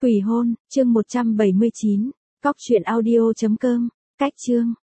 Quỷ hôn, chương 179, cóc truyện audio.com, cách chương.